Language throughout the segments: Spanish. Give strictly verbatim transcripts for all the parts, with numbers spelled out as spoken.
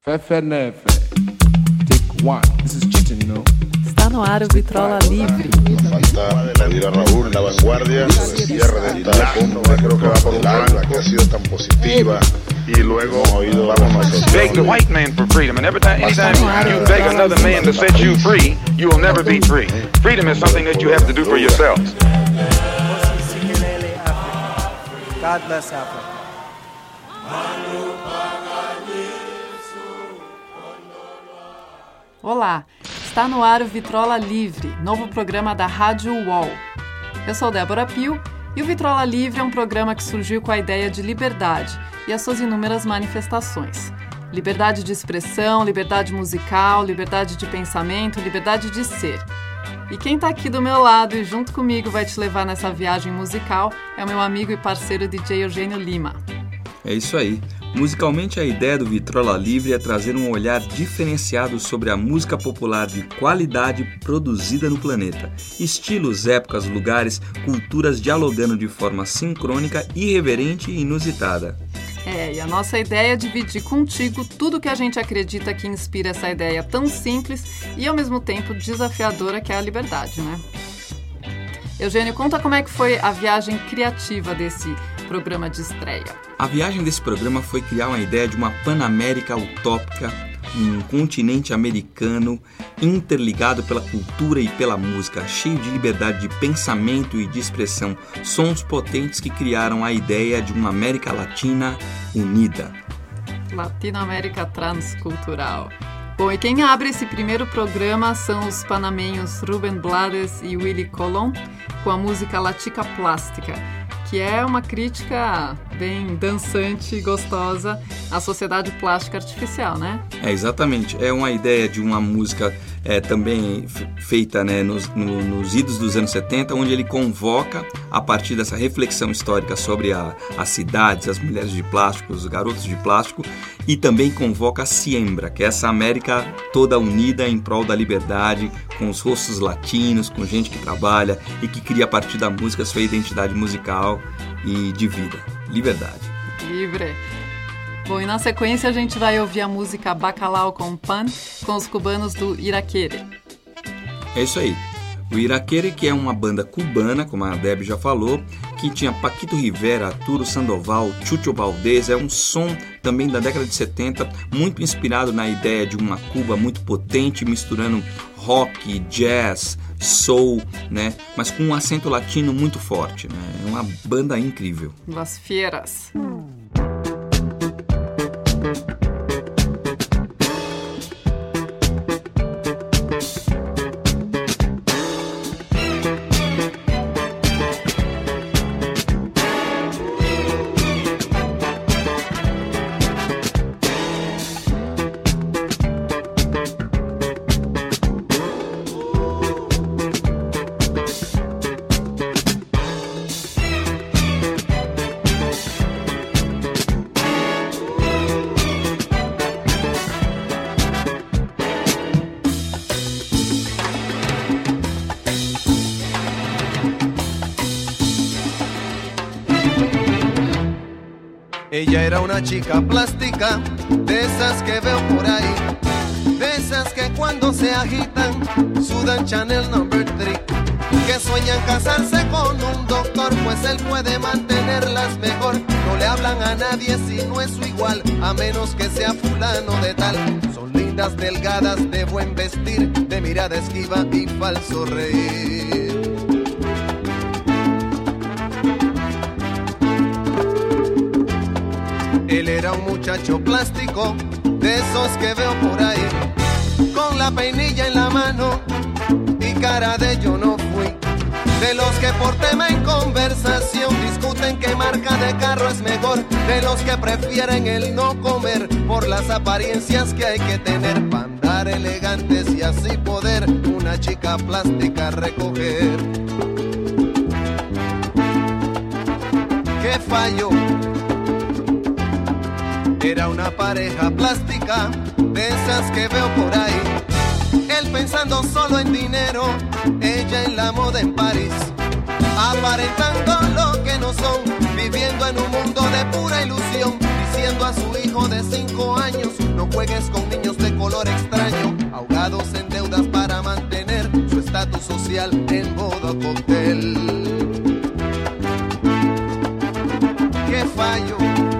Fefe Nefe. Take one. This is cheating, you know. Está no ar o Vitrola Livre. Falta pedir a Raúl la vanguardia, el cierre de esta cumbre, creo que va por un blanco que ha sido tan positiva. Y luego vamos a beg the white man for freedom, and every time, anytime you beg another man to set you free, you will never be free. Freedom is something that you have to do for yourself. God bless Africa. Olá, está no ar o Vitrola Livre, novo programa da Rádio U O L. Eu sou Débora Pio e o Vitrola Livre é um programa que surgiu com a ideia de liberdade e as suas inúmeras manifestações. Liberdade de expressão, liberdade musical, liberdade de pensamento, liberdade de ser. E quem está aqui do meu lado e junto comigo vai te levar nessa viagem musical é o meu amigo e parceiro D J Eugênio Lima. É isso aí. Musicalmente, a ideia do Vitrola Livre é trazer um olhar diferenciado sobre a música popular de qualidade produzida no planeta. Estilos, épocas, lugares, culturas dialogando de forma sincrônica, irreverente e inusitada. É, e a nossa ideia é dividir contigo tudo que a gente acredita que inspira essa ideia tão simples e, ao mesmo tempo, desafiadora que é a liberdade, né? Eugênio, conta como é que foi a viagem criativa desse programa de estreia. A viagem desse programa foi criar uma ideia de uma Panamérica utópica, um continente americano interligado pela cultura e pela música, cheio de liberdade de pensamento e de expressão, sons potentes que criaram a ideia de uma América Latina unida. Latinoamérica transcultural. Bom, e quem abre esse primeiro programa são os panamenhos Rubén Blades e Willy Colón, com a música Latica Plástica, que é uma crítica bem dançante e gostosa à sociedade plástica artificial, né? É, exatamente. É uma ideia de uma música é, também f- feita né, nos, no, nos idos dos anos setenta, onde ele convoca, a partir dessa reflexão histórica sobre a, as cidades, as mulheres de plástico, os garotos de plástico, e também convoca a Siembra, que é essa América toda unida em prol da liberdade, com os rostos latinos, com gente que trabalha e que cria a partir da música sua identidade musical e de vida. Liberdade. Livre. Bom, e na sequência a gente vai ouvir a música Bacalao com Pan, com os cubanos do Iraquere. É isso aí. O Iraquere, que é uma banda cubana, como a Deb já falou, que tinha Paquito Rivera, Arturo Sandoval, Chucho Valdés, é um som também da década de setenta, muito inspirado na ideia de uma Cuba muito potente, misturando rock, jazz, soul, né? Mas com um acento latino muito forte, né? É uma banda incrível. Las Fieras. Ella era una chica plástica, de esas que veo por ahí, de esas que cuando se agitan, sudan Chanel number three, que sueñan casarse con un doctor, pues él puede mantenerlas mejor. No le hablan a nadie si no es su igual, a menos que sea fulano de tal. Son lindas, delgadas, de buen vestir, de mirada esquiva y falso reír. Él era un muchacho plástico, de esos que veo por ahí, con la peinilla en la mano y cara de yo no fui. De los que por tema en conversación discuten qué marca de carro es mejor. De los que prefieren el no comer por las apariencias que hay que tener para andar elegantes y así poder una chica plástica recoger. ¿Qué falló? Era una pareja plástica, de esas que veo por ahí. Él pensando solo en dinero, ella en la moda en París. Aparentando lo que no son, viviendo en un mundo de pura ilusión. diciendo a su hijo de cinco años: no juegues con niños de color extraño, ahogados en deudas para mantener su estatus social en modo cóctel. ¡Qué fallo!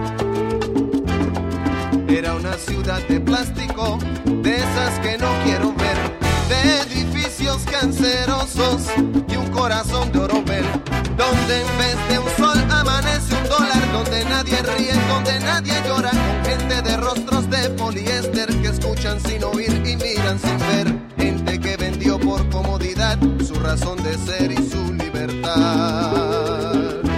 Era una ciudad de plástico, de esas que no quiero ver, de edificios cancerosos y un corazón de oropel, donde en vez de un sol amanece un dólar, donde nadie ríe, donde nadie llora, con gente de rostros de poliéster que escuchan sin oír y miran sin ver, gente que vendió por comodidad su razón de ser y su libertad.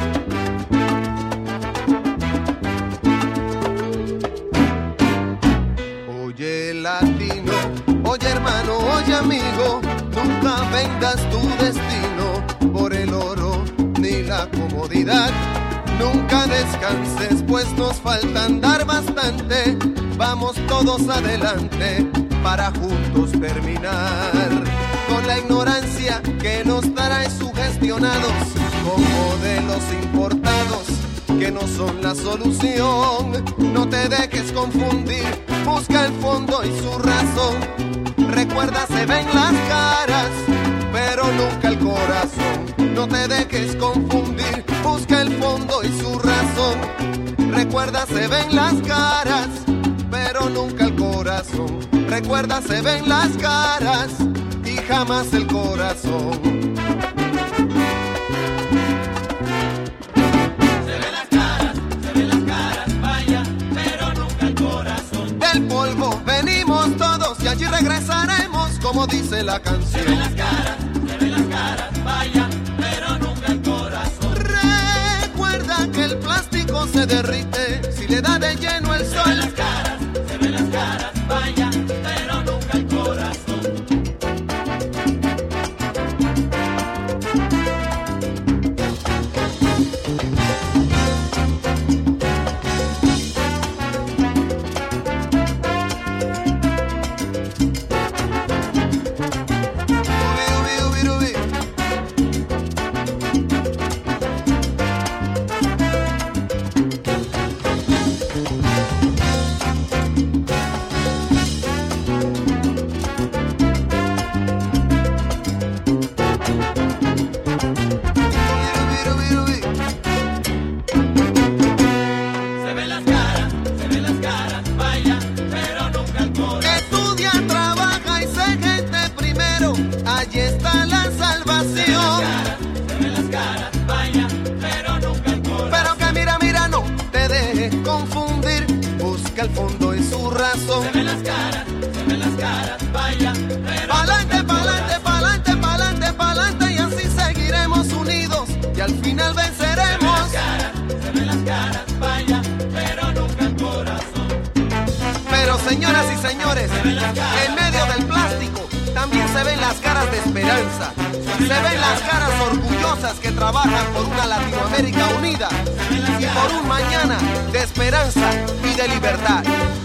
Oye latino, oye hermano, oye amigo, nunca vendas tu destino por el oro ni la comodidad. Nunca descanses, pues nos falta andar bastante. Vamos todos adelante para juntos terminar con la ignorancia que nos trae sugestionados con modelos importados que no son la solución. No te dejes confundir, busca el fondo y su razón. Recuerda, se ven las caras, pero nunca el corazón. No te dejes confundir, busca el fondo y su razón. Recuerda, se ven las caras, pero nunca el corazón. Recuerda, se ven las caras y jamás el corazón. Polvo, venimos todos y allí regresaremos, como dice la canción. Se ven las caras, se ven las caras, vaya, pero nunca el corazón. Recuerda que el plástico se derrite si le da de lleno el sol. Se ven las caras, se ven las caras, vaya, pero nunca el corazón. Al fondo y su razón. Se ven las caras, se ven las caras, vaya, pero pa'lante, pa'lante, pa'lante, pa'lante, pa'lante, y así seguiremos unidos y al final venceremos. Se ven las caras, se ven las caras, vaya, pero nunca el corazón. Pero señoras y señores, en medio del plástico también se ven las caras de esperanza. Se ven las caras orgullosas que trabajan por una Latinoamérica unida y por un mañana de esperanza y de libertad.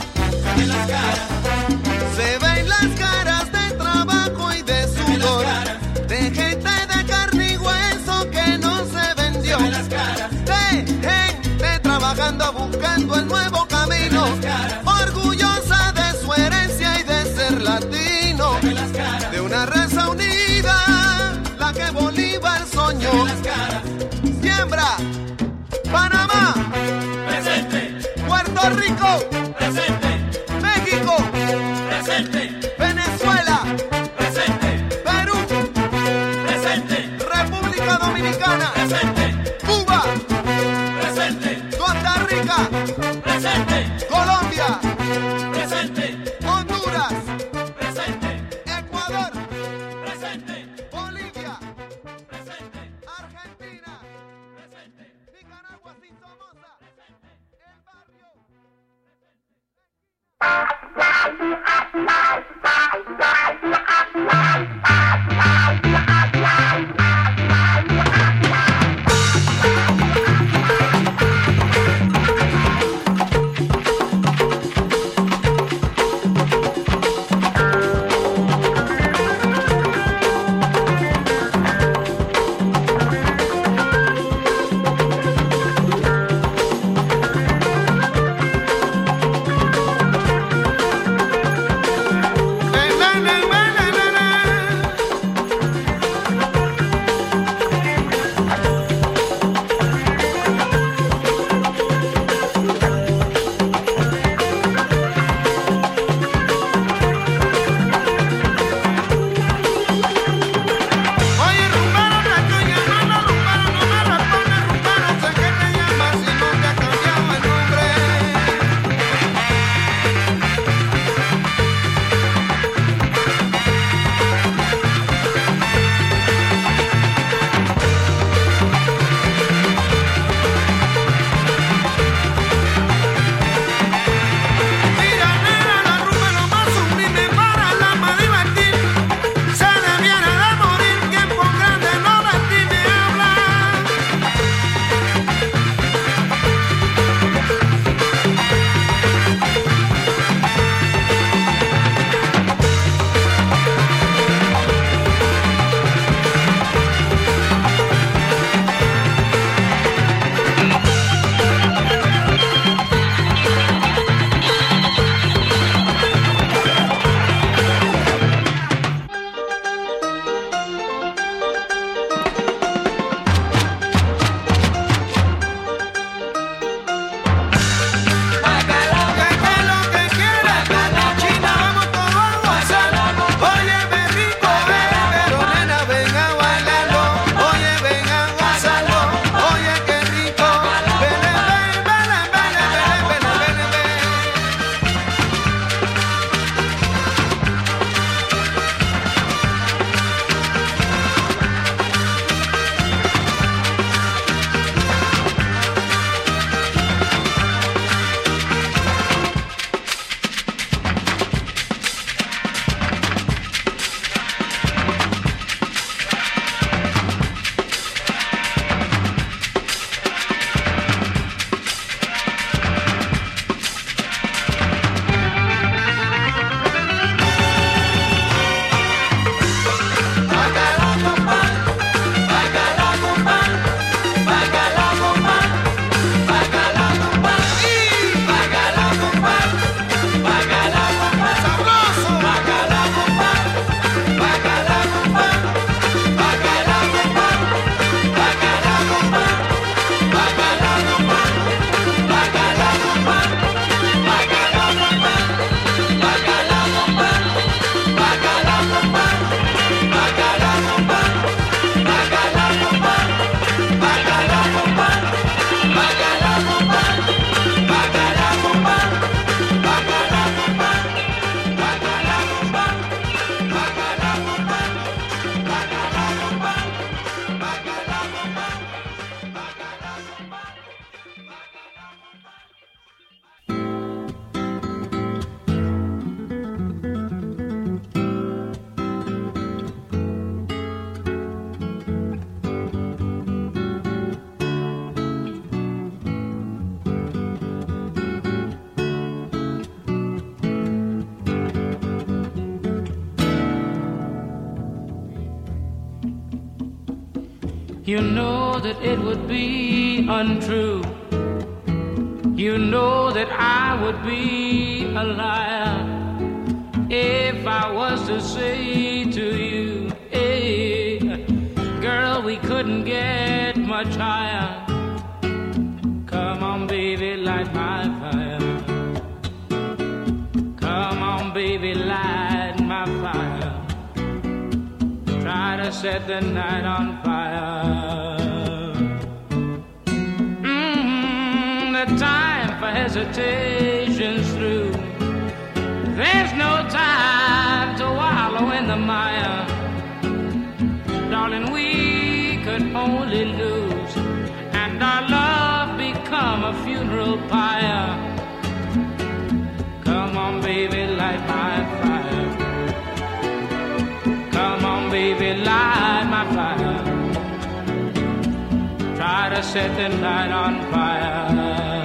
Se ven las caras de trabajo y de sudor, de gente de carne y hueso que no se vendió, de gente trabajando buscando el nuevo camino, orgullosa de su herencia y de ser latino, de una raza unida, la que Bolívar soñó. Siembra, Panamá, presente. Puerto Rico, presente. México, presente. Venezuela, presente. Perú, presente. República Dominicana, presente. Cuba, presente. Costa Rica, presente. Colombia, presente. Honduras, presente. Ecuador, presente. Bolivia, presente. Argentina, presente. Nicaragua sin Somoza, presente. El barrio, You know that it would be untrue. You know that I would be a liar if I was to say to you, hey, girl, we couldn't get much higher. Come on, baby, light my fire. Come on, baby, light my fire. Try to set the night on fire. Mm, the time for hesitation's through. There's no time to wallow in the mire. Darling, we could only lose, and our love become a funeral pyre. Come on, baby, light my fire. Come on, baby, light my fire. Try to set the night on fire.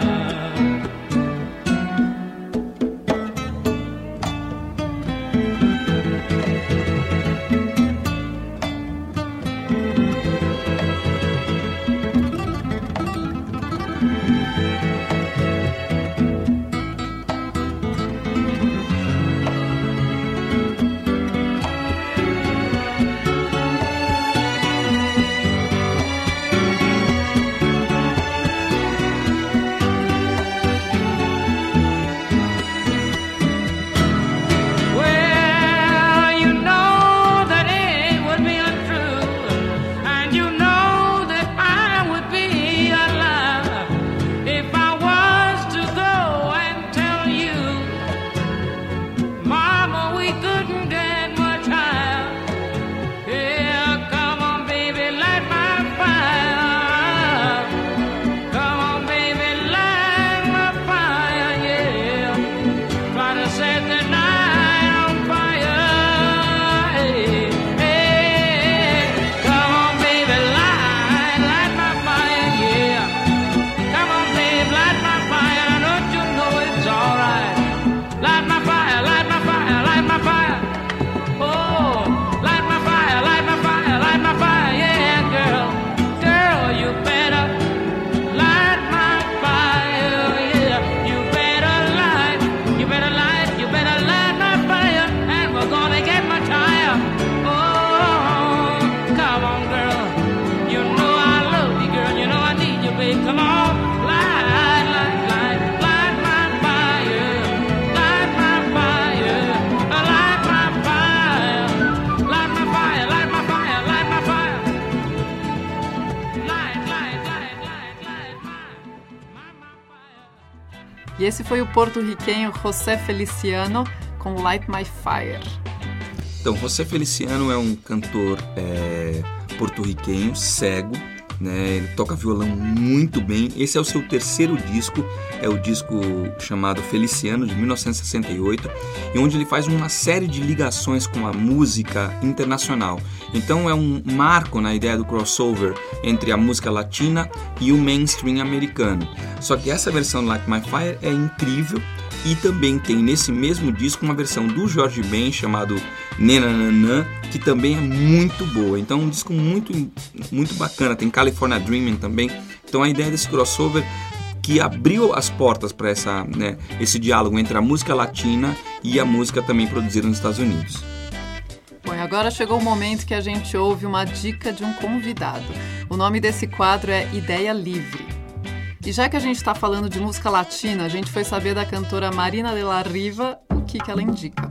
E esse foi o porto-riquenho José Feliciano com Light My Fire. Então, José Feliciano é um cantor é, porto-riquenho, cego, né? Ele toca violão muito bem. Esse é o seu terceiro disco, é o disco chamado Feliciano, de mil novecentos e sessenta e oito, e onde ele faz uma série de ligações com a música internacional. Então é um marco na ideia do crossover entre a música latina e o mainstream americano. Só que essa versão do Light My Fire é incrível, e também tem nesse mesmo disco uma versão do Jorge Ben chamado Nenananã, que também é muito boa. Então é um disco muito, muito bacana. Tem California Dreaming também. Então a ideia desse crossover que abriu as portas para essa, né, esse diálogo entre a música latina e a música também produzida nos Estados Unidos. Bom, e agora chegou o momento que a gente ouve uma dica de um convidado. O nome desse quadro é Ideia Livre. E já que a gente está falando de música latina, a gente foi saber da cantora Marina de la Riva o que, que ela indica.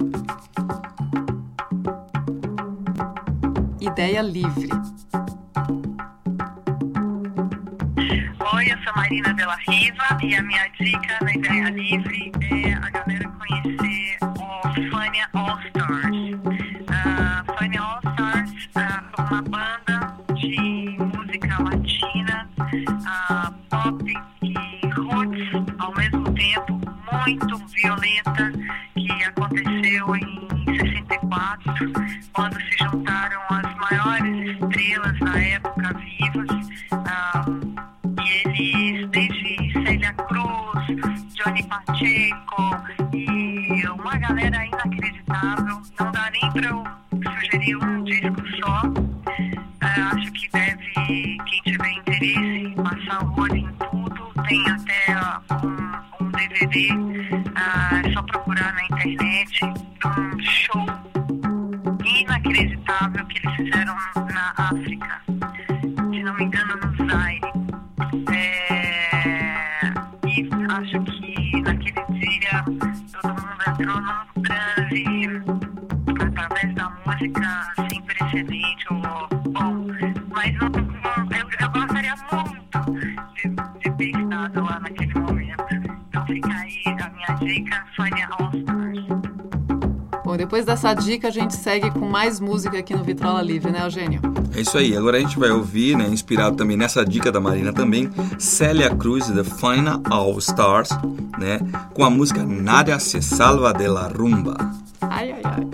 Ideia Livre. Oi, eu sou Marina de la Riva e a minha dica na Ideia Livre é a galera conhecer o Fania All Stars. Uh, Fania All Stars uh, é uma banda de música latina, uh, pop e roots ao mesmo tempo, muito violenta, que aconteceu em sessenta e quatro, quando se juntaram as maiores estrelas da época vivas. Uh, e eles, desde Celia Cruz, Johnny Pacheco e uma galera inacreditável, não dá nem para eu sugerir um disco só. Uh, acho que deve, quem ver, ah, é só procurar na internet um show inacreditável que eles fizeram na África, se não me engano no Zaire. É, e acho que naquele dia todo mundo entrou num transe através da música sem precedente. Ou, bom, mas não, não, eu, eu gostaria muito de, de ter estado lá naquele momento. Então fica aí a minha dica, Fania All Stars. Bom, depois dessa dica a gente segue com mais música aqui no Vitrola Livre, né, Eugênio? É isso aí, agora a gente vai ouvir, né, inspirado também nessa dica da Marina também, Célia Cruz, The Fina All Stars, né, com a música Nadie se salva de la rumba. Ai, ai, ai.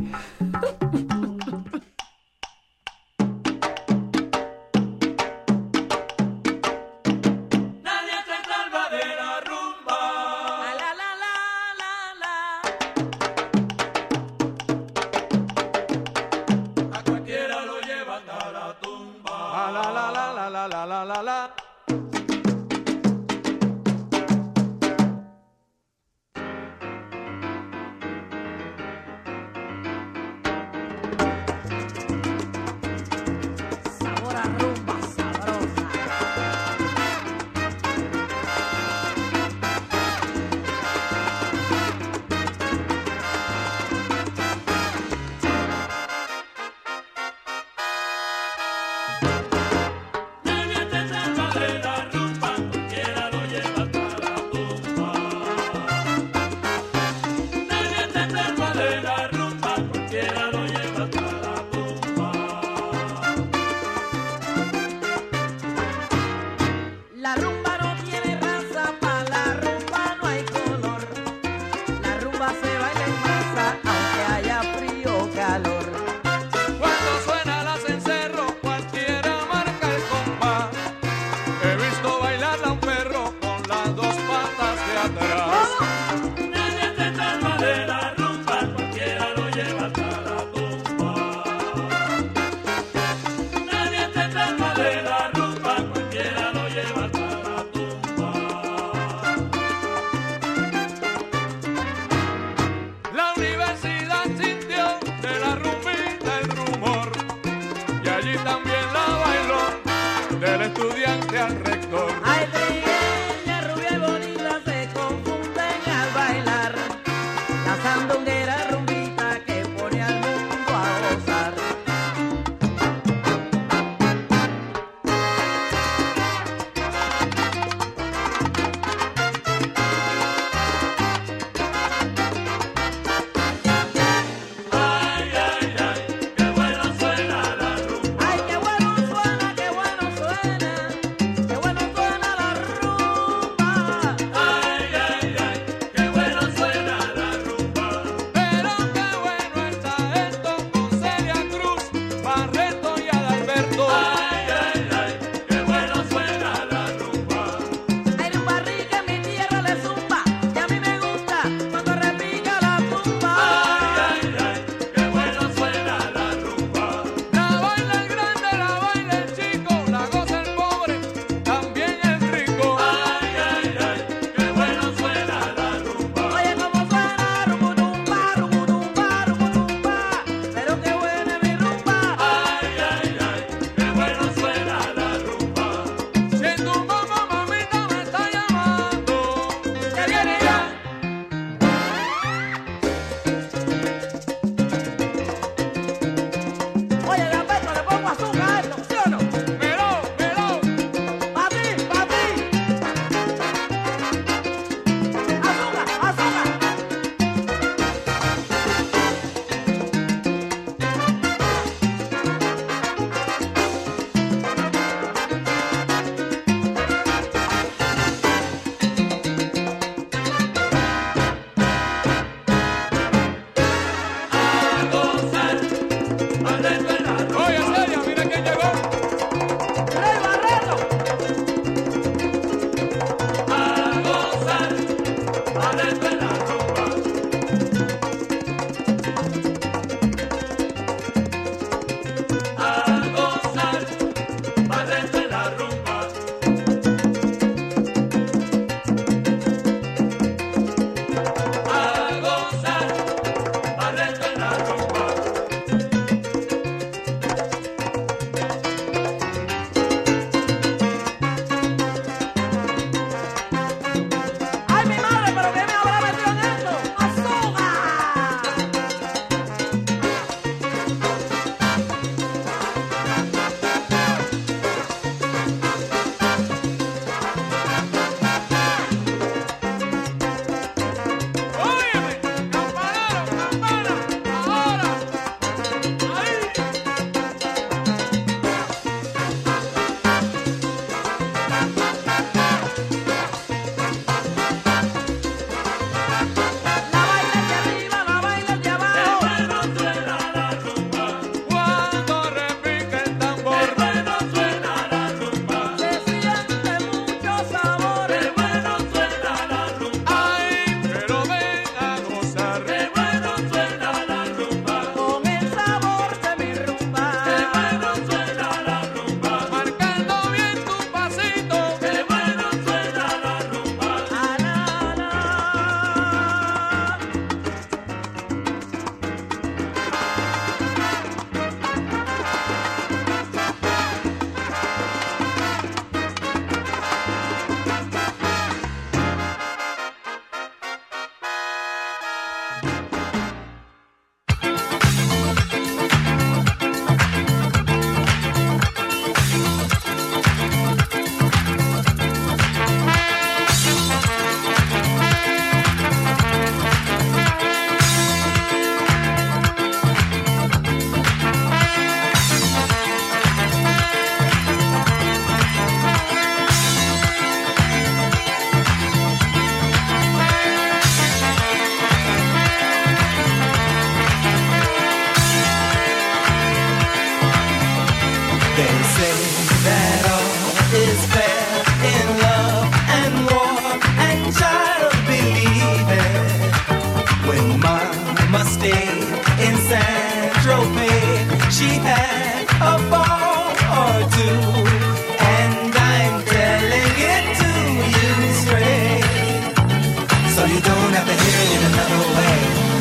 When Mama stayed in Saint-Tropez, she had a ball or two, and I'm telling it to you straight, so you don't have to hear it in another way.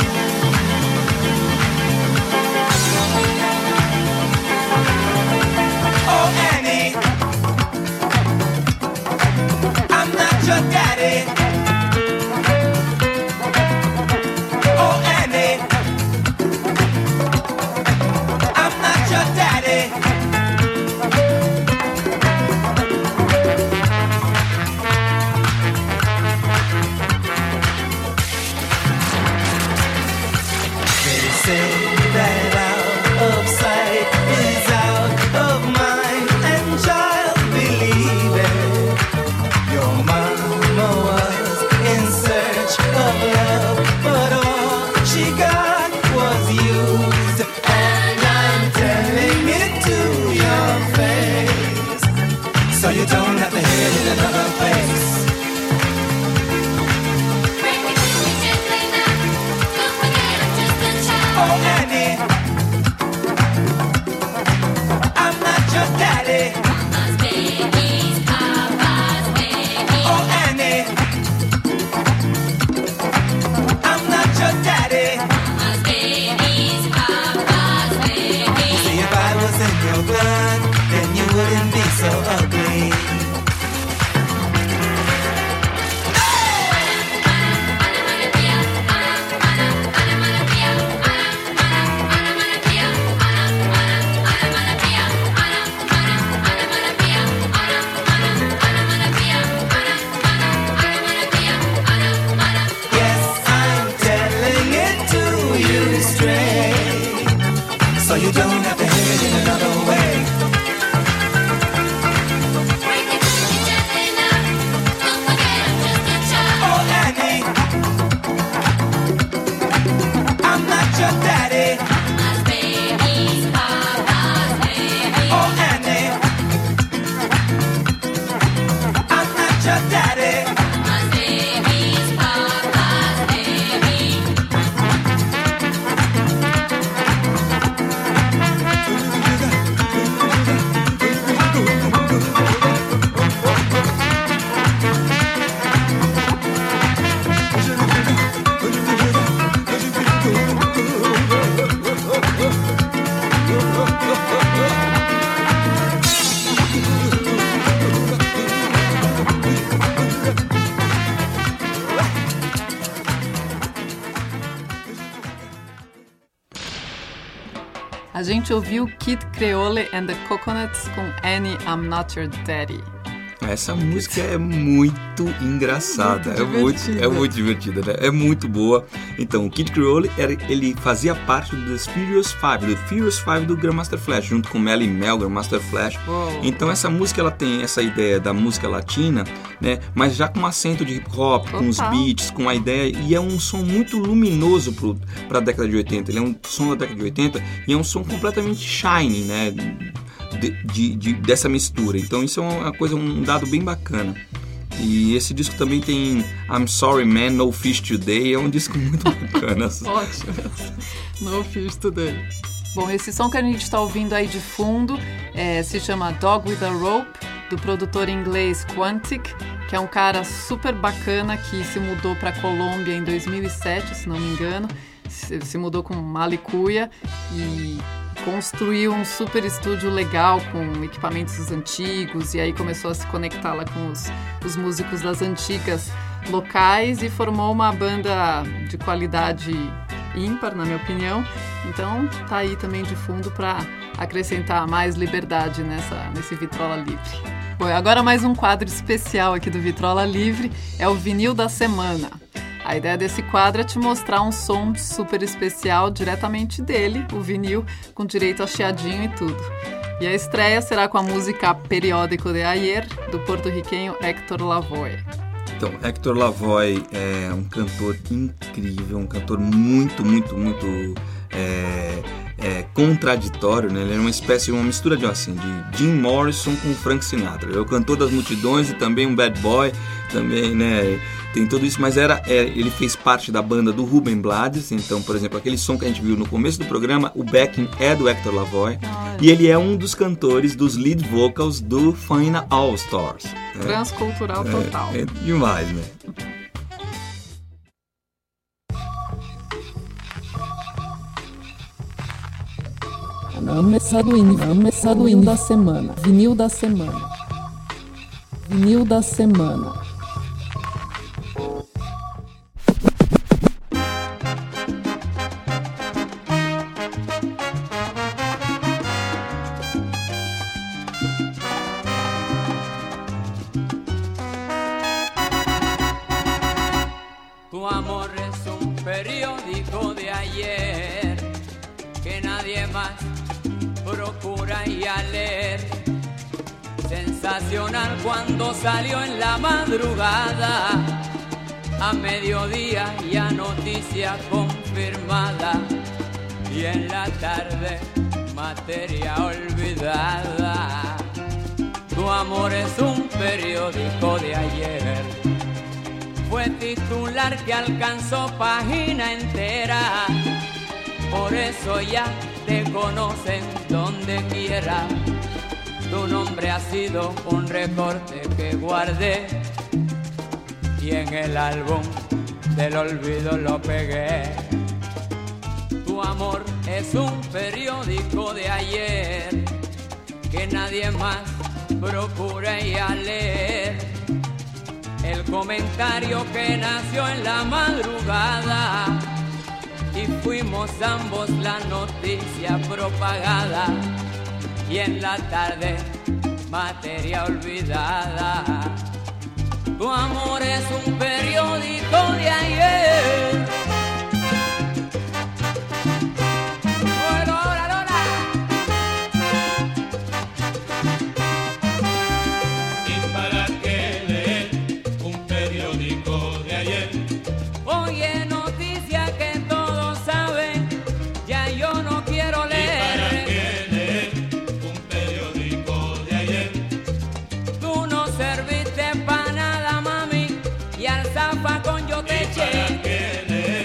Oh, Annie, I'm not your daddy. Oh, Annie, I'm not your daddy. They say that out of sight is out of mind, and child, believe it. Your mama was in search of love, but all she got was used, and I'm telling it to your face, so you don't have to hear it in another place. Oh, Annie, I'm not your daddy. Mama's baby's Papa's baby. Oh, Annie, I'm not your daddy. Mama's baby's Papa's baby. See, if I was in your blood, then you wouldn't be so ugly. Yes, I'm telling it to you straight, so you don't have to hear it in another way. Oh, Annie, I'm not your daddy. Oh, Annie, I'm not your daddy. A gente ouviu Kid Creole and the Coconuts com Annie, I'm Not Your Daddy. Essa música é muito engraçada, Muito é, muito, divertida. é muito divertida, né? É muito boa. Então, o Kid Creole, era, ele fazia parte do Furious Five, do Furious Five do Grandmaster Flash, junto com Melly Mel, Grandmaster Flash. Uou. Então, essa música, ela tem essa ideia da música latina, né? Mas já com um acento de hip hop, com os Total. beats, com a ideia, e é um som muito luminoso para a década de oitenta. Ele é um som da década de oitenta e é um som completamente shiny, né? De, de, de, dessa mistura. Então isso é uma coisa, um dado bem bacana. E esse disco também tem I'm Sorry Man, No Fish Today. É um disco muito bacana. Ótimo. No Fish Today. Bom, esse som que a gente está ouvindo aí de fundo é, se chama Dog with a Rope, do produtor inglês Quantic, que é um cara super bacana que se mudou para a Colômbia em dois mil e sete, se não me engano. Se, se mudou com Malicuia e construiu um super estúdio legal com equipamentos antigos, e aí começou a se conectar lá com os, os músicos das antigas locais e formou uma banda de qualidade ímpar, na minha opinião. Então tá aí também de fundo para acrescentar mais liberdade nessa, nesse Vitrola Livre. Bom, agora mais um quadro especial aqui do Vitrola Livre, é o Vinil da Semana. A ideia desse quadro é te mostrar um som super especial diretamente dele, o vinil, com direito a chiadinho e tudo. E a estreia será com a música Periódico de Ayer, do porto-riquenho Héctor Lavoe. Então, Héctor Lavoe é um cantor incrível, um cantor muito, muito, muito é, é, contraditório, né? Ele é uma espécie, uma mistura de, assim, de Jim Morrison com Frank Sinatra. Ele é o cantor das multidões e também um bad boy, também, né? tem tudo isso, mas era, é, ele fez parte da banda do Ruben Blades. Então, por exemplo, aquele som que a gente viu no começo do programa, o backing é do Hector Lavoe. Olha. E ele é um dos cantores dos lead vocals do Fania All Stars. Transcultural é, total. É, é demais, né? Começado o hino da semana. Vinil da semana. Vinil da semana. Tu amor es un periódico de ayer que nadie más procura ir a leer. Sensacional cuando salió en la madrugada, a mediodía ya noticia confirmada, y en la tarde materia olvidada. Tu amor es un periódico de ayer, fue titular que alcanzó página entera, por eso ya te conocen donde quiera. Tu nombre ha sido un recorte que guardé y en el álbum del olvido lo pegué. Tu amor es un periódico de ayer que nadie más procura ir a leer. El comentario que nació en la madrugada y fuimos ambos la noticia propagada, y en la tarde materia olvidada. Tu amor es un periódico de ayer. Lola, Lola. ¿Y para qué leer un periódico de ayer? Oye, noticia que todos saben, ya yo no quiero leer. ¿Y para qué leer un periódico de ayer? Tú no serviste pa' nada, mami, y al zafacón yo te ¿Y eché. para qué leer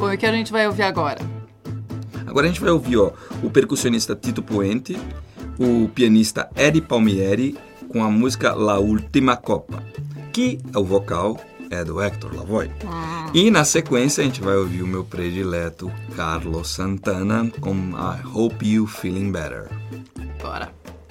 Bom, e o que a gente vai ouvir agora? Agora a gente vai ouvir ó, o percussionista Tito Puente, o pianista Eddie Palmieri com a música La Última Copa, que o vocal é do Héctor Lavoe. Ah. E na sequência a gente vai ouvir o meu predileto Carlos Santana com I Hope You Feeling Better. Bora!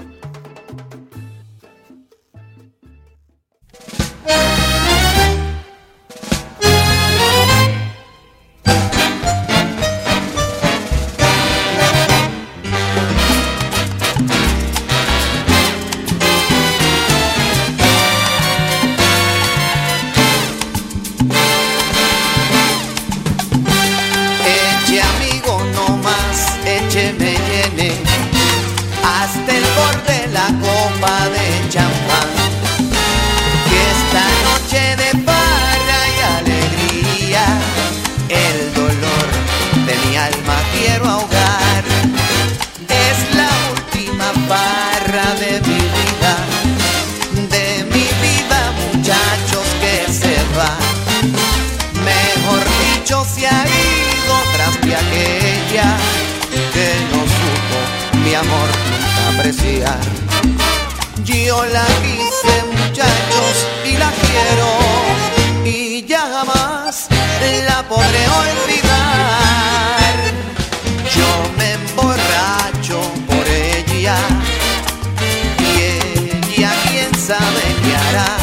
Yo la quise, muchachos, y la quiero, y ya jamás la podré olvidar. Yo me emborracho por ella, y ella quién sabe qué hará.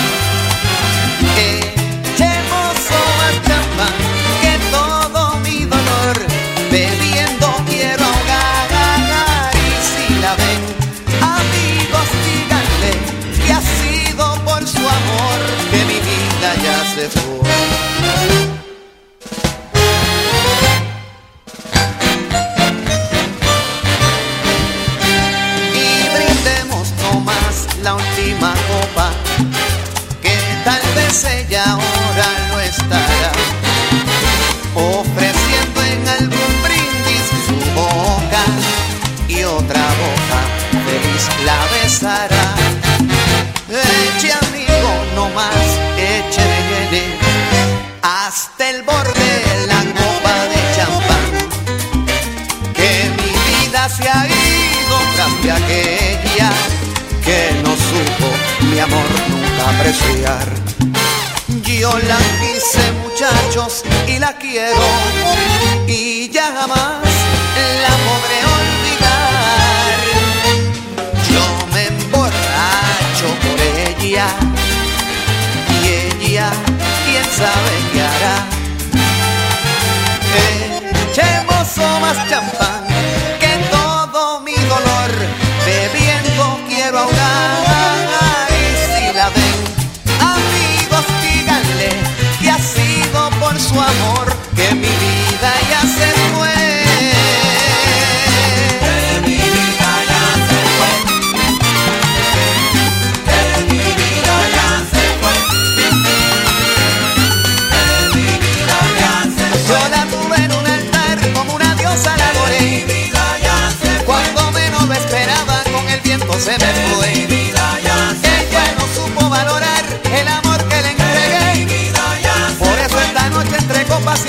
Echemos más champán, que todo mi dolor bebiendo quiero ahogar. Y si la ven, amigos, díganle que ha sido por su amor que mi vida ya se fue. Y brindemos nomás la última copa, que tal vez ella ahora no estará, ofreciendo en algún brindis su boca, y otra boca feliz la besará. Eche, amigo, no más, eche de gene hasta el borde la copa de champán, que mi vida se ha ido tras de aquella que no supo mi amor nunca apreciar. Yo la quise, muchachos, y la quiero, y ya jamás la podré olvidar. Yo me emborracho por ella, y ella quién sabe qué hará. Echemos más champán, que todo mi dolor bebiendo quiero ahogar. Y si la ven, amigos, díganle que ha sido por su amor que mi vida ya se fue. Se me fue. Ella no supo valorar el amor que le entregué. Por eso esta noche entre copas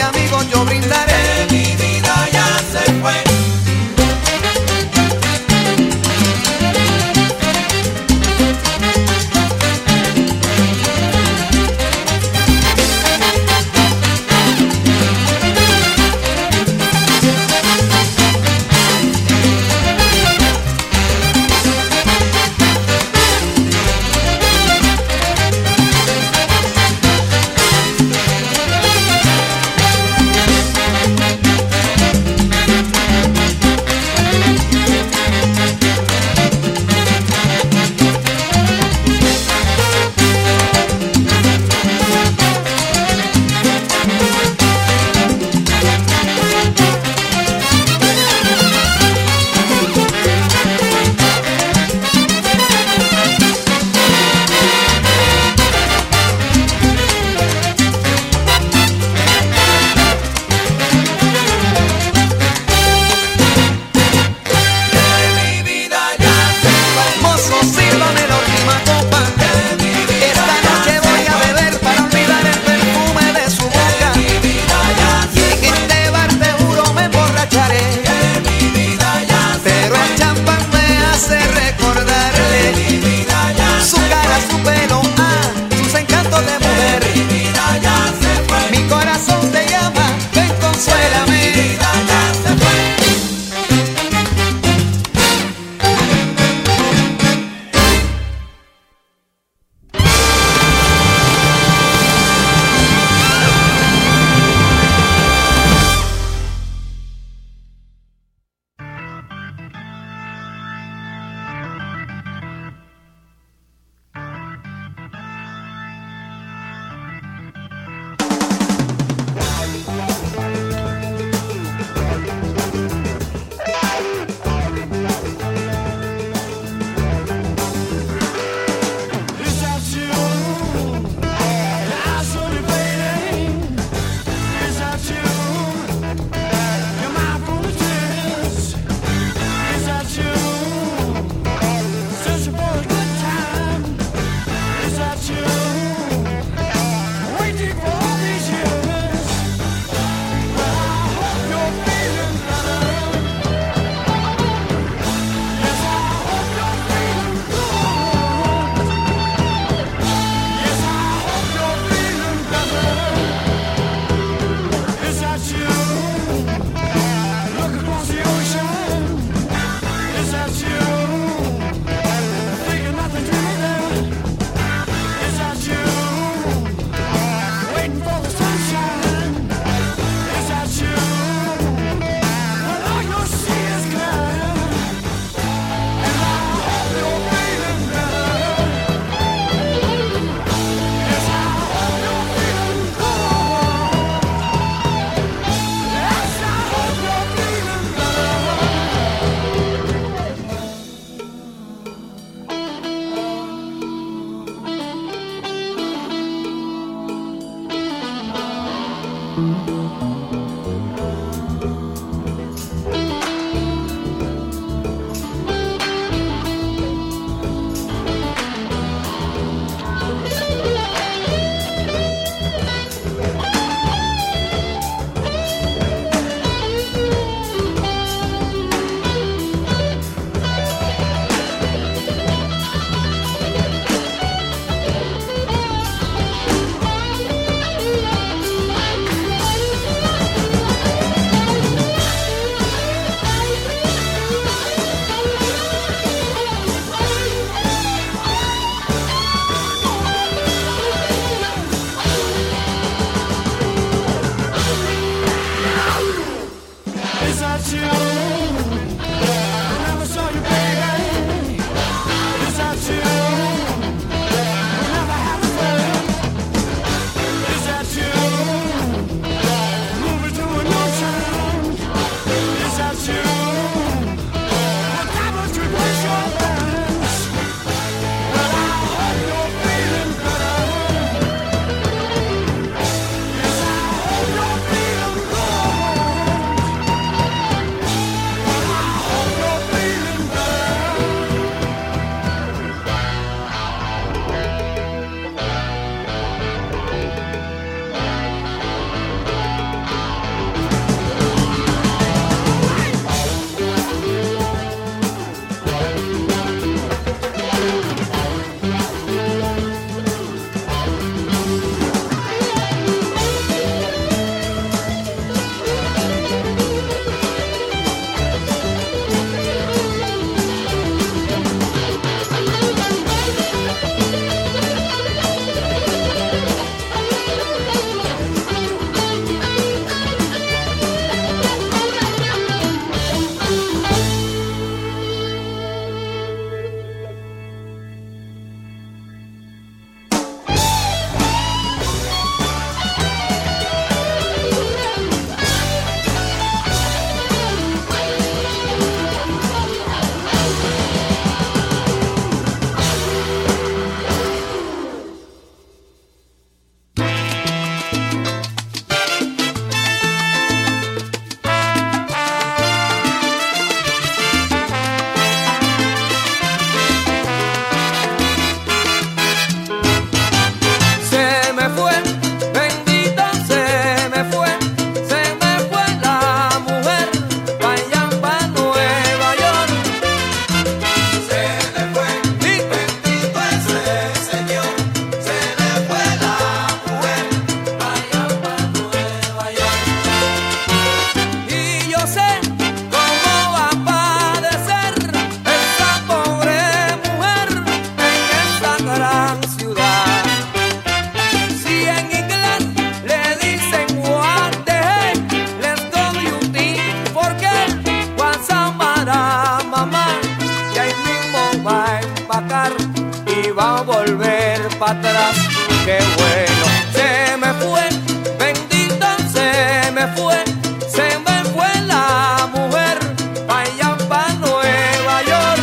para atrás, qué bueno. Se me fue, bendito se me fue, se me fue la mujer, pa' allá pa' Nueva York.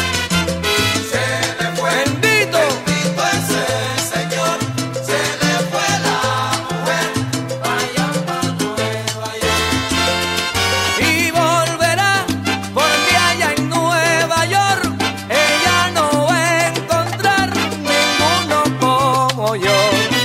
Se me fue, bendito, bendito es el Señor, se le fue la mujer, pa' allá pa' Nueva York. Y volverá, porque allá en Nueva York, ella no va a encontrar ninguno como yo.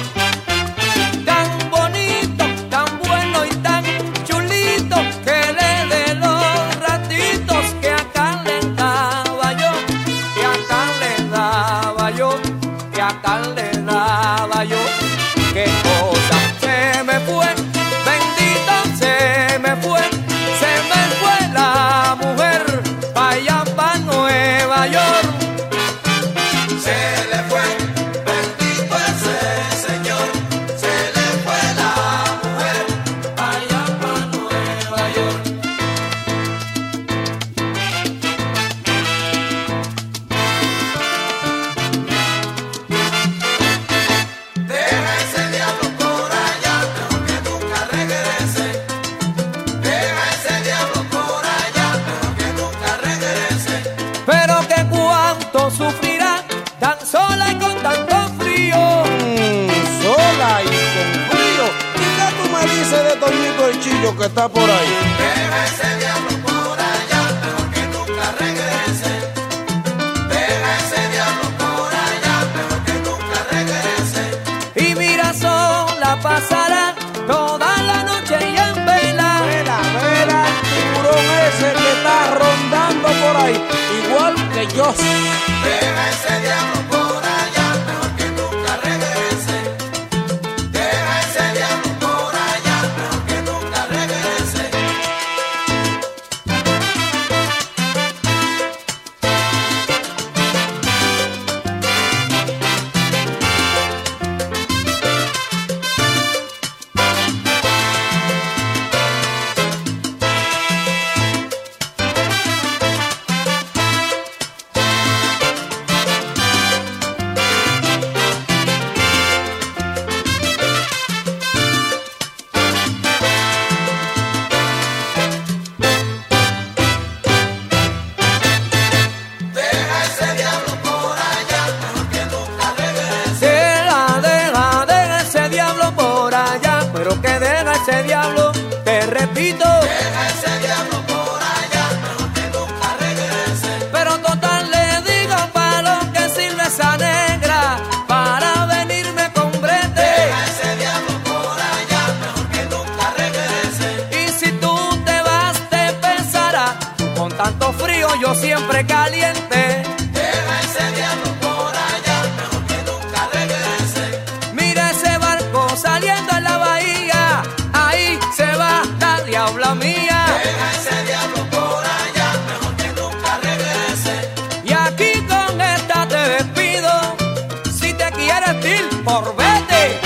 Tan bonito, tan bueno y tan chulito, que le dé los ratitos que acá le daba yo, que acá le daba yo, que acá le daba yo. Qué cosa, se me fue, bendito se me fue, se me fue la mujer, pa' allá pa' Nueva York. Se le fue, bendito es el Señor, se le fue la mujer, pa' allá pa' Nueva York. Deja ese diablo por allá, mejor que nunca regrese. Deja ese diablo por allá, mejor que nunca regrese. Pero que cuánto sufrirá, tan sola y con tanto frío. Sola y con frío. ¿Y qué tú me dices de Toñito el Chillo que está por ahí? Deja ese diablo por allá, mejor que nunca regrese. Deja ese diablo por allá, mejor que nunca regrese. Y mira, sola pasará toda la noche y en vela. Vela, vela el tiburón ese que está rondando por ahí, igual que yo. Deja ese diablo por allá, mejor que nunca regrese. Deja ese diablo por allá, mejor que nunca regrese. yo siempre caliente. Deja ese diablo por allá, mejor que nunca regrese. Mira ese barco saliendo en la bahía, ahí se va la diabla mía. Deja ese diablo por allá, mejor que nunca regrese. Y aquí con esta te despido, si te quieres ir, por vete.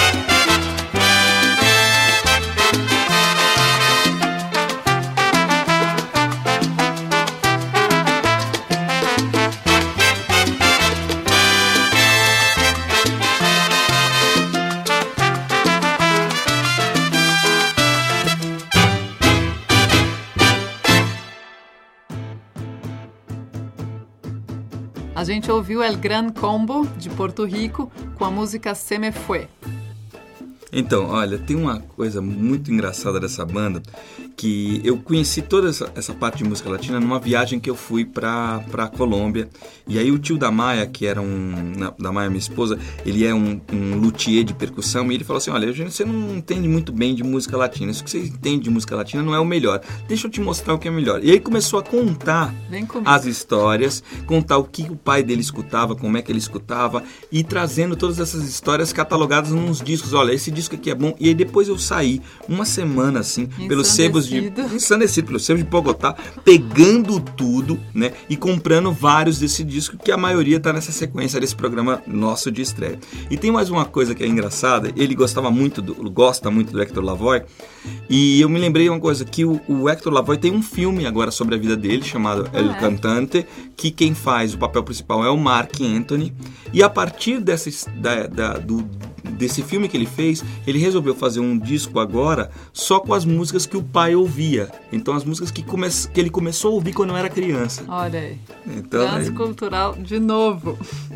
A gente ouviu El Gran Combo, de Porto Rico, com a música Se Me Fue. Então, olha, tem uma coisa muito engraçada dessa banda, que eu conheci toda essa, essa parte de música latina numa viagem que eu fui pra, pra Colômbia. E aí o tio da Maia, que era um... Da Maia, minha esposa, ele é um, um luthier de percussão, e ele falou assim, olha, você não entende muito bem de música latina, isso que você entende de música latina não é o melhor, deixa eu te mostrar o que é melhor. E aí começou a contar as histórias, contar o que o pai dele escutava, como é que ele escutava, e trazendo todas essas histórias catalogadas nos discos. Olha, esse disco aqui é bom. E aí depois eu saí uma semana assim pelos sebos de ensandecido pelos sebos de Bogotá, pegando tudo, né, e comprando vários desse disco, que a maioria tá nessa sequência desse programa nosso de estreia. E tem mais uma coisa que é engraçada, ele gostava muito do, gosta muito do Hector Lavoe, e eu me lembrei uma coisa, que o, o Hector Lavoe tem um filme agora sobre a vida dele, chamado ah, El é? Cantante, que quem faz o papel principal é o Marc Anthony, e a partir dessa, da, da, do desse filme que ele fez, ele resolveu fazer um disco agora só com as músicas que o pai ouvia. Então as músicas que, come... que ele começou a ouvir quando era criança. Olha aí. Então, transcultural aí... de novo.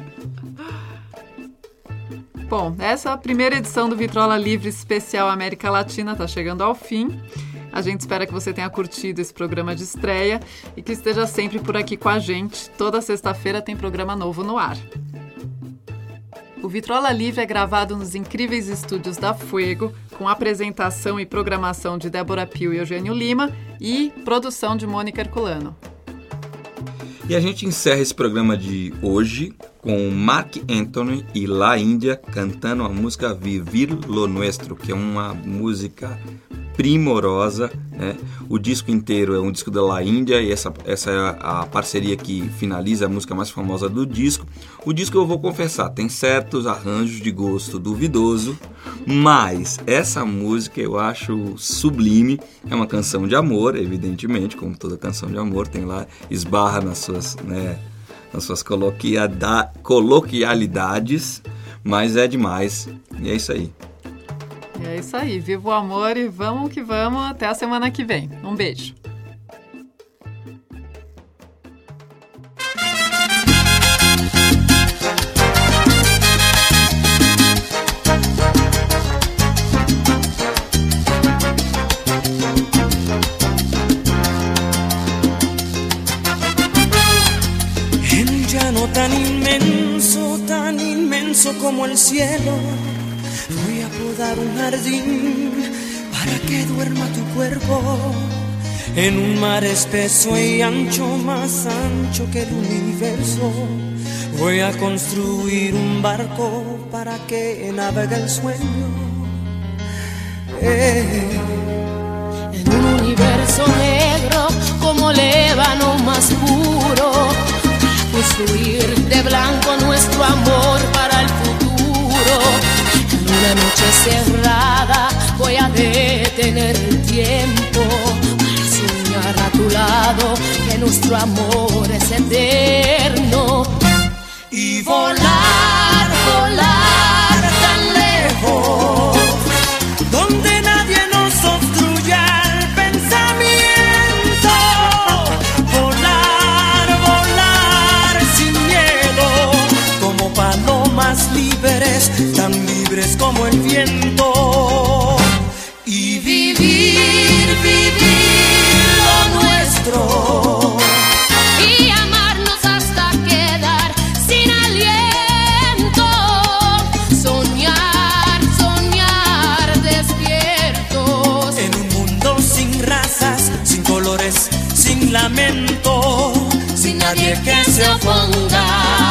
Bom, essa primeira edição do Vitrola Livre Especial América Latina está chegando ao fim. A gente espera que você tenha curtido esse programa de estreia e que esteja sempre por aqui com a gente. Toda sexta-feira tem programa novo no ar. O Vitrola Livre é gravado nos incríveis estúdios da Fuego, com apresentação e programação de Débora Pio e Eugênio Lima e produção de Mônica Herculano. E a gente encerra esse programa de hoje com Marc Anthony e La Índia cantando a música Vivir lo Nuestro, que é uma música primorosa, né? O disco inteiro é um disco da La Índia e essa, essa é a parceria que finaliza a música mais famosa do disco. O disco, eu vou confessar, tem certos arranjos de gosto duvidoso, mas essa música eu acho sublime. É uma canção de amor, evidentemente, como toda canção de amor, tem lá, esbarra nas suas, né, nas suas coloquiada, coloquialidades, mas é demais, e é isso aí. É isso aí, viva o amor e vamos que vamos, até a semana que vem. Um beijo. En un llano tan inmenso, tan inmenso como el cielo, voy a podar un jardín para que duerma tu cuerpo. En un mar espeso y ancho, más ancho que el universo, voy a construir un barco para que navegue el sueño. Eh. En un universo negro como el ébano más puro, construir de blanco nuestro amor para el futuro. En una noche cerrada voy a detener el tiempo para soñar a tu lado que nuestro amor es eterno. Y volar, volar tan lejos, donde nadie nos obstruya el pensamiento. Volar, volar sin miedo, como palomas libres, tan libres como el viento. Y vivir, vivir lo nuestro. Y amarnos hasta quedar sin aliento. Soñar, soñar despiertos. En un mundo sin razas, sin colores, sin lamento, sin nadie que se oponga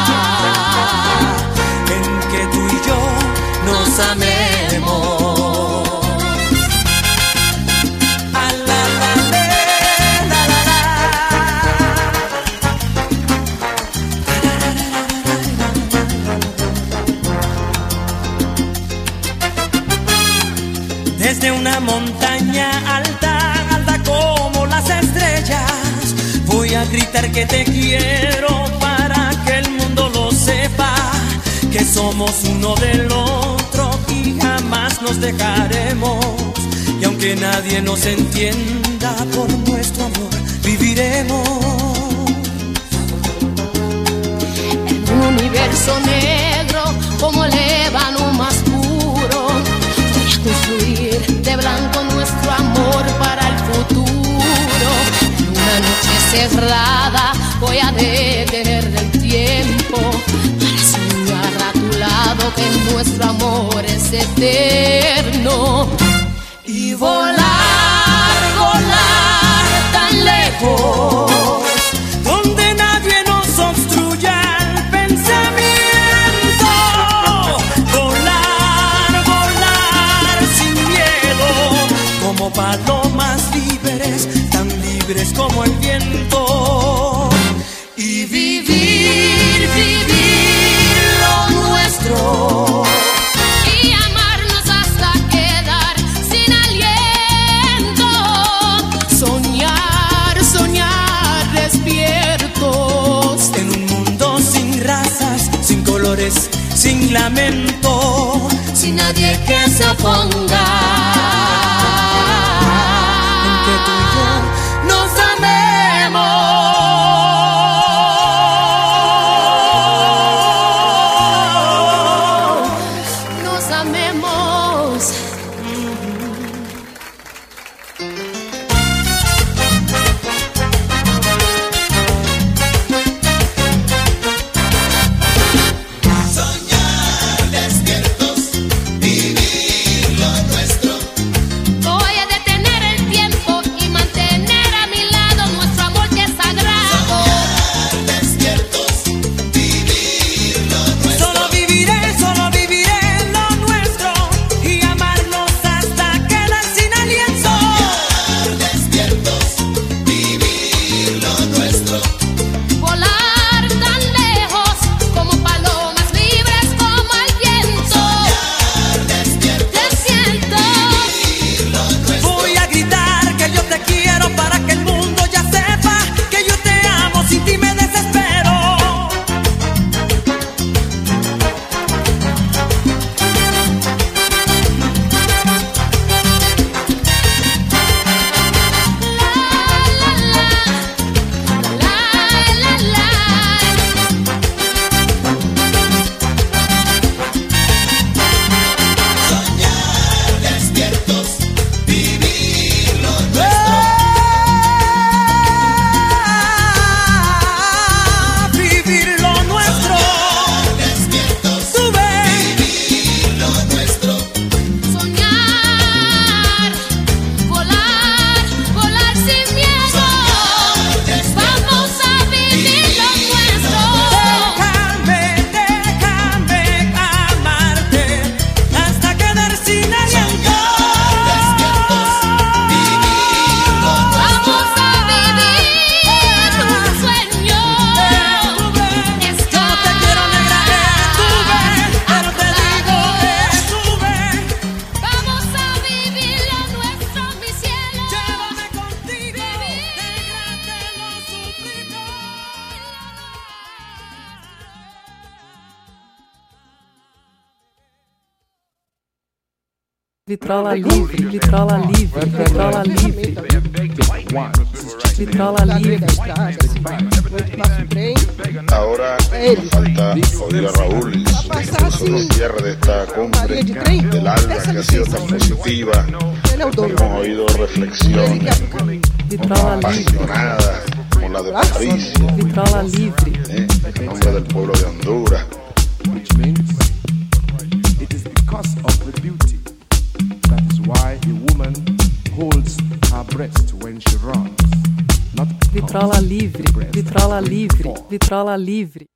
en que tú y yo nos amemos. A la, la, le, la, la, la. Desde una montaña alta, alta como las estrellas, voy a gritar que te quiero para que el mundo lo sepa, que somos uno del otro y jamás nos dejaremos. Y aunque nadie nos entienda, por nuestro amor viviremos. En un universo negro como el ébano más puro, voy a construir de blanco nuestro amor para el futuro. En una noche cerrada voy a detener el tiempo para soñar a tu lado que nuestro amor es eterno. Y volar, volar tan lejos, donde nadie nos obstruya el pensamiento. Volar, volar sin miedo, como palomas libres, tan libres como el viento. Y vivir, vivir lo nuestro. y amarnos hasta quedar sin aliento. Soñar, soñar despiertos En un mundo sin razas, sin colores, sin lamento, sin nadie que se oponga en que tú y yo nos amemos. nos amemos. Soñar despiertos, vivir lo nuestro. Voy a detener el tiempo y mantener a mi lado nuestro amor que es sagrado. Despiertos, vivir lo nuestro. Solo viviré, solo viviré lo nuestro y amarnos hasta quedar sin aliento. Despiertos, vivir lo nuestro. Volar tan lejos como palomas libres como el viento. Despiertos. Voy a gritar que yo te quiero para que el mundo ya sepa que yo te amo, sin ti me desespero. Soñar despiertos, vivir lo nuestro. Vivir lo nuestro. Despiertos, vivir lo nuestro. Soñar, volar, volar sin miedo. Vamos a vivir lo nuestro. Déjame, déjame amarte hasta quedar sin aliento. Vamos a vivir un sueño. Yo no te quiero negra, estuve, pero te digo estuve. Vamos a vivir lo nuestro, mi cielo. Llévame contigo, déjate lo suplico. Vitrola livre, vitrola livre, vitrola livre, One. This is Jake. vitrola livre. Ahora nos falta oír a Raúl y su discurso de cierre de esta cumbre del alba que ha sido tan positiva. Hemos oído reflexiones Vitrola livre, apasionadas como la de Patricia, vitrola livre. ¿eh? en nombre del pueblo de Honduras. Which means it is because of the beauty. That is why a woman holds her breast when she runs. Vitrola livre, vitrola livre, vitrola livre.